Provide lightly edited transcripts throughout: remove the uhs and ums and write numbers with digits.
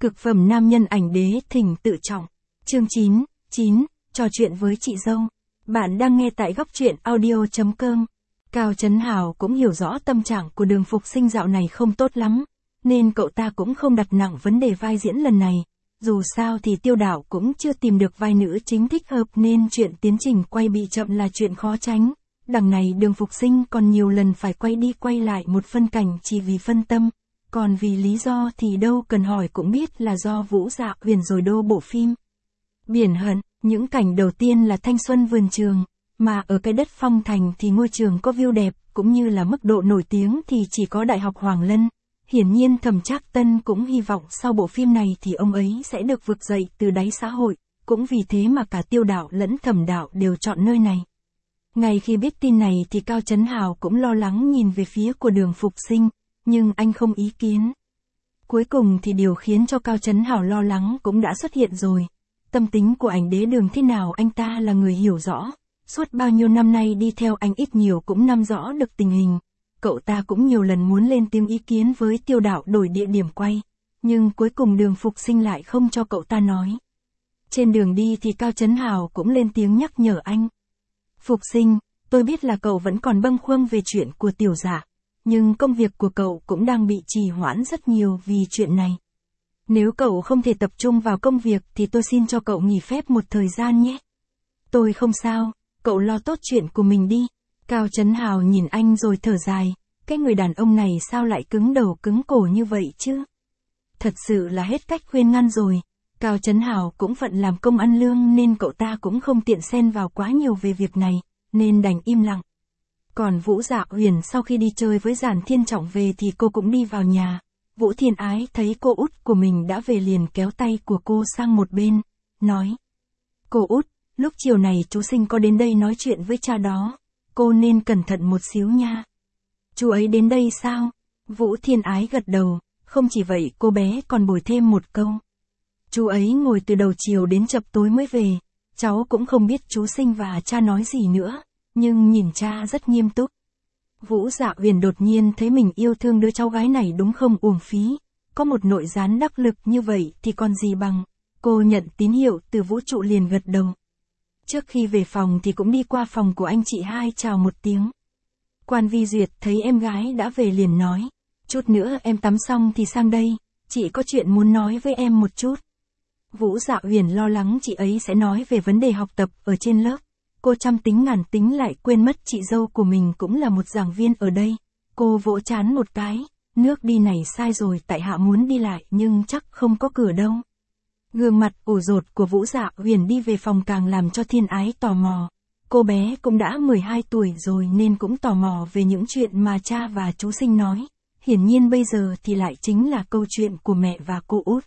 Cực phẩm nam nhân ảnh đế thỉnh tự trọng. Chương 9, trò chuyện với chị dâu. Bạn đang nghe tại góc truyện audio.com. Cao Trấn Hào cũng hiểu rõ tâm trạng của Đường Phục Sinh dạo này không tốt lắm, nên cậu ta cũng không đặt nặng vấn đề vai diễn lần này. Dù sao thì Tiêu Đạo cũng chưa tìm được vai nữ chính thích hợp nên chuyện tiến trình quay bị chậm là chuyện khó tránh. Đằng này Đường Phục Sinh còn nhiều lần phải quay đi quay lại một phân cảnh chỉ vì phân tâm. Còn vì lý do thì đâu cần hỏi cũng biết là do Vũ Dạ Huyền rồi đô bộ phim. Biển Hận, những cảnh đầu tiên là thanh xuân vườn trường, mà ở cái đất Phong Thành thì ngôi trường có view đẹp, cũng như là mức độ nổi tiếng thì chỉ có Đại học Hoàng Lân. Hiển nhiên Thẩm Trác Tân cũng hy vọng sau bộ phim này thì ông ấy sẽ được vực dậy từ đáy xã hội, cũng vì thế mà cả Tiêu Đạo lẫn Thẩm Đạo đều chọn nơi này. Ngay khi biết tin này thì Cao Trấn Hào cũng lo lắng nhìn về phía của Đường Phục Sinh, nhưng anh không ý kiến. Cuối cùng thì điều khiến cho Cao Trấn Hào lo lắng cũng đã xuất hiện rồi. Tâm tính của ảnh đế Đường thế nào anh ta là người hiểu rõ, suốt bao nhiêu năm nay đi theo anh ít nhiều cũng nắm rõ được tình hình. Cậu ta cũng nhiều lần muốn lên tiếng ý kiến với Tiêu Đạo đổi địa điểm quay, nhưng cuối cùng Đường Phục Sinh lại không cho cậu ta nói. Trên đường đi thì Cao Trấn Hào cũng lên tiếng nhắc nhở anh. Phục Sinh, tôi biết là cậu vẫn còn bâng khuâng về chuyện của Tiểu Dạ, nhưng công việc của cậu cũng đang bị trì hoãn rất nhiều vì chuyện này. Nếu cậu không thể tập trung vào công việc thì tôi xin cho cậu nghỉ phép một thời gian nhé. Tôi không sao, cậu lo tốt chuyện của mình đi. Cao Trấn Hào nhìn anh rồi thở dài, cái người đàn ông này sao lại cứng đầu cứng cổ như vậy chứ? Thật sự là hết cách khuyên ngăn rồi. Cao Trấn Hào cũng phận làm công ăn lương nên cậu ta cũng không tiện xen vào quá nhiều về việc này, nên đành im lặng. Còn Vũ Dạ Huyền sau khi đi chơi với Giản Thiên Trọng về thì cô cũng đi vào nhà. Vũ Thiên Ái thấy cô út của mình đã về liền kéo tay của cô sang một bên, nói. Cô út, lúc chiều này chú Sinh có đến đây nói chuyện với cha đó, cô nên cẩn thận một xíu nha. Chú ấy đến đây sao? Vũ Thiên Ái gật đầu, không chỉ vậy cô bé còn bồi thêm một câu. Chú ấy ngồi từ đầu chiều đến chập tối mới về, cháu cũng không biết chú Sinh và cha nói gì nữa, nhưng nhìn cha rất nghiêm túc. Vũ Dạ Huyền đột nhiên thấy mình yêu thương đứa cháu gái này đúng không uổng phí, có một nội gián đắc lực như vậy thì còn gì bằng. Cô nhận tín hiệu từ Vũ Trụ liền gật đầu. Trước khi về phòng thì cũng đi qua phòng của anh chị hai chào một tiếng. Quan Vi Duyệt thấy em gái đã về liền nói, chút nữa em tắm xong thì sang đây, chị có chuyện muốn nói với em một chút. Vũ Dạ Huyền lo lắng chị ấy sẽ nói về vấn đề học tập ở trên lớp. Cô trăm tính ngàn tính lại quên mất chị dâu của mình cũng là một giảng viên ở đây. Cô vỗ trán một cái, nước đi này sai rồi tại hạ muốn đi lại nhưng chắc không có cửa đâu. Gương mặt ủ rột của Vũ Dạ Huyền đi về phòng càng làm cho Thiên Ái tò mò. Cô bé cũng đã 12 tuổi rồi nên cũng tò mò về những chuyện mà cha và chú Sinh nói. Hiển nhiên bây giờ thì lại chính là câu chuyện của mẹ và cô út.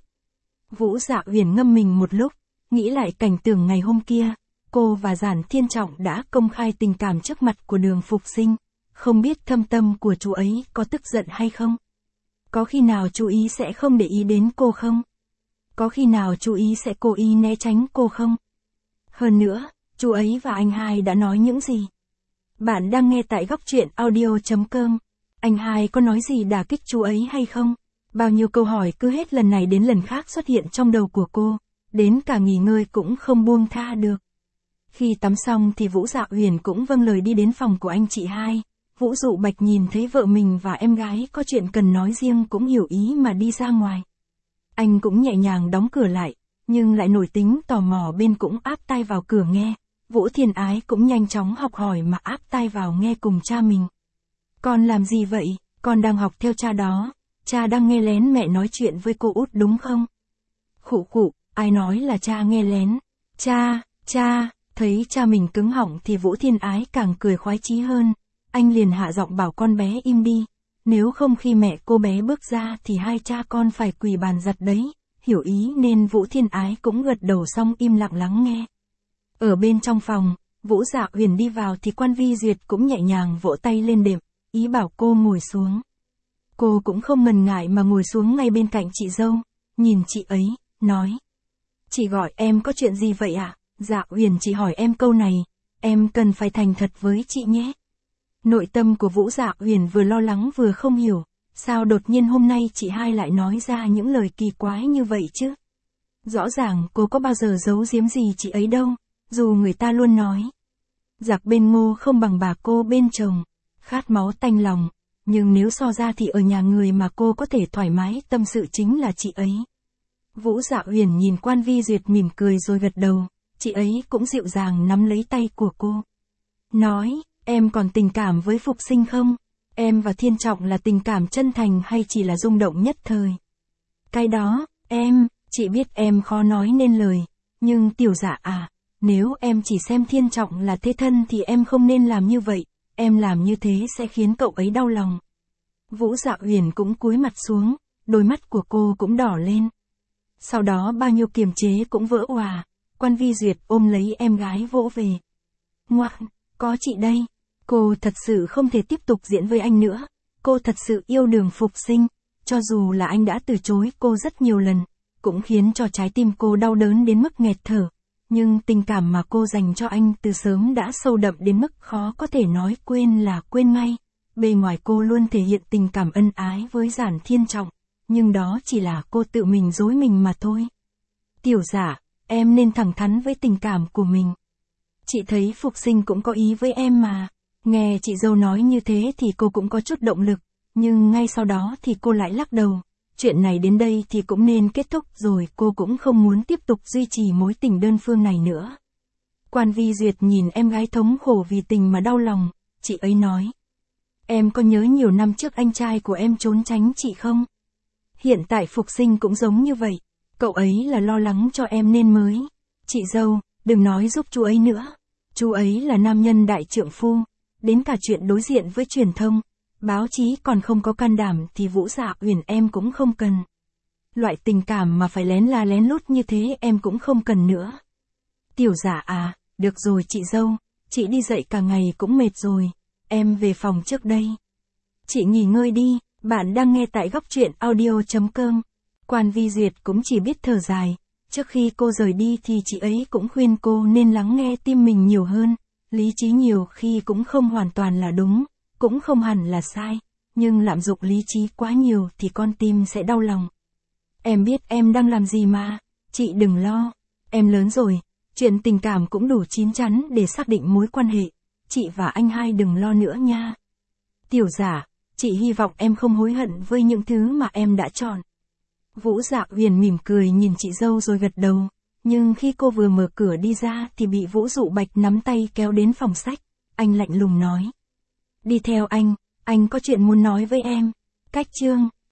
Vũ Dạ Huyền ngâm mình một lúc, nghĩ lại cảnh tượng ngày hôm kia. Cô và Giản Thiên Trọng đã công khai tình cảm trước mặt của Đường Phục Sinh, không biết thâm tâm của chú ấy có tức giận hay không? Có khi nào chú ý sẽ không để ý đến cô không? Có khi nào chú ý sẽ cố ý né tránh cô không? Hơn nữa, chú ấy và anh hai đã nói những gì? Bạn đang nghe tại góc truyện audio.com. Anh hai có nói gì đả kích chú ấy hay không? Bao nhiêu câu hỏi cứ hết lần này đến lần khác xuất hiện trong đầu của cô, đến cả nghỉ ngơi cũng không buông tha được. Khi tắm xong thì Vũ Dạ Huyền cũng vâng lời đi đến phòng của anh chị hai. Vũ Dụ Bạch nhìn thấy vợ mình và em gái có chuyện cần nói riêng cũng hiểu ý mà đi ra ngoài. Anh cũng nhẹ nhàng đóng cửa lại, nhưng lại nổi tính tò mò bên cũng áp tai vào cửa nghe. Vũ Thiên Ái cũng nhanh chóng học hỏi mà áp tai vào nghe cùng cha mình. Con làm gì vậy? Con đang học theo cha đó. Cha đang nghe lén mẹ nói chuyện với cô út đúng không? Khụ khụ, ai nói là cha nghe lén? Cha. Thấy cha mình cứng họng thì Vũ Thiên Ái càng cười khoái chí hơn. Anh liền hạ giọng bảo con bé im đi. Nếu không khi mẹ cô bé bước ra thì hai cha con phải quỳ bàn giặt đấy. Hiểu ý nên Vũ Thiên Ái cũng gật đầu xong im lặng lắng nghe. Ở bên trong phòng, Vũ Dạ Huyền đi vào thì Quan Vi Duyệt cũng nhẹ nhàng vỗ tay lên đệm, ý bảo cô ngồi xuống. Cô cũng không ngần ngại mà ngồi xuống ngay bên cạnh chị dâu, nhìn chị ấy, nói. Chị gọi em có chuyện gì vậy ạ? Dạ Huyền chỉ hỏi em câu này, em cần phải thành thật với chị nhé. Nội tâm của Vũ Dạ Huyền vừa lo lắng vừa không hiểu, Sao đột nhiên hôm nay chị hai lại nói ra những lời kỳ quái như vậy chứ? Rõ ràng cô có bao giờ giấu giếm gì chị ấy đâu, dù người ta luôn nói. Giặc bên Ngô không bằng bà cô bên chồng, khát máu tanh lòng, nhưng nếu so ra thì ở nhà người mà cô có thể thoải mái tâm sự chính là chị ấy. Vũ Dạ Huyền nhìn Quan Vi Duyệt mỉm cười rồi gật đầu, chị ấy cũng dịu dàng nắm lấy tay của cô. Nói, em còn tình cảm với Phục Sinh không? Em và Thiên Trọng là tình cảm chân thành hay chỉ là rung động nhất thời? Cái đó, chị biết em khó nói nên lời, nhưng Tiểu Dạ à, nếu em chỉ xem Thiên Trọng là thế thân thì em không nên làm như vậy, em làm như thế sẽ khiến cậu ấy đau lòng. Vũ Dạ Huyền cũng cúi mặt xuống, đôi mắt của cô cũng đỏ lên. Sau đó bao nhiêu kiềm chế cũng vỡ òa, Quan Vi Duyệt ôm lấy em gái vỗ về. Ngoan, có chị đây. Cô thật sự không thể tiếp tục diễn với anh nữa. Cô thật sự yêu Đường Phục Sinh, cho dù là anh đã từ chối cô rất nhiều lần, cũng khiến cho trái tim cô đau đớn đến mức nghẹt thở. Nhưng tình cảm mà cô dành cho anh từ sớm đã sâu đậm đến mức khó có thể nói quên là quên ngay. Bề ngoài cô luôn thể hiện tình cảm ân ái với Giản Thiên Trọng, nhưng đó chỉ là cô tự mình dối mình mà thôi. Tiểu Dạ, em nên thẳng thắn với tình cảm của mình. Chị thấy Phục Sinh cũng có ý với em mà. Nghe chị dâu nói như thế thì cô cũng có chút động lực, nhưng ngay sau đó thì cô lại lắc đầu. Chuyện này đến đây thì cũng nên kết thúc rồi, cô cũng không muốn tiếp tục duy trì mối tình đơn phương này nữa. Quan Vi Duyệt nhìn em gái thống khổ vì tình mà đau lòng, chị ấy nói. Em có nhớ nhiều năm trước anh trai của em trốn tránh chị không? Hiện tại Phục Sinh cũng giống như vậy, cậu ấy là lo lắng cho em nên mới. Chị dâu, đừng nói giúp chú ấy nữa. Chú ấy là nam nhân đại trượng phu, đến cả chuyện đối diện với truyền thông, báo chí còn không có can đảm thì Vũ Dạ Huyền em cũng không cần. Loại tình cảm mà phải lén la lén lút như thế em cũng không cần nữa. Tiểu Dạ à, được rồi chị dâu, chị đi dậy cả ngày cũng mệt rồi, em về phòng trước đây. Chị nghỉ ngơi đi, bạn đang nghe tại góc truyện audio.com. Quan Vi Duyệt cũng chỉ biết thở dài, trước khi cô rời đi thì chị ấy cũng khuyên cô nên lắng nghe tim mình nhiều hơn, lý trí nhiều khi cũng không hoàn toàn là đúng, cũng không hẳn là sai, nhưng lạm dụng lý trí quá nhiều thì con tim sẽ đau lòng. Em biết em đang làm gì mà, chị đừng lo, em lớn rồi, chuyện tình cảm cũng đủ chín chắn để xác định mối quan hệ, chị và anh hai đừng lo nữa nha. Tiểu Dạ, chị hy vọng em không hối hận với những thứ mà em đã chọn. Vũ Dạ Huyền mỉm cười nhìn chị dâu rồi gật đầu, nhưng khi cô vừa mở cửa đi ra thì bị Vũ Dụ Bạch nắm tay kéo đến phòng sách, anh lạnh lùng nói. Đi theo anh có chuyện muốn nói với em. Cách chương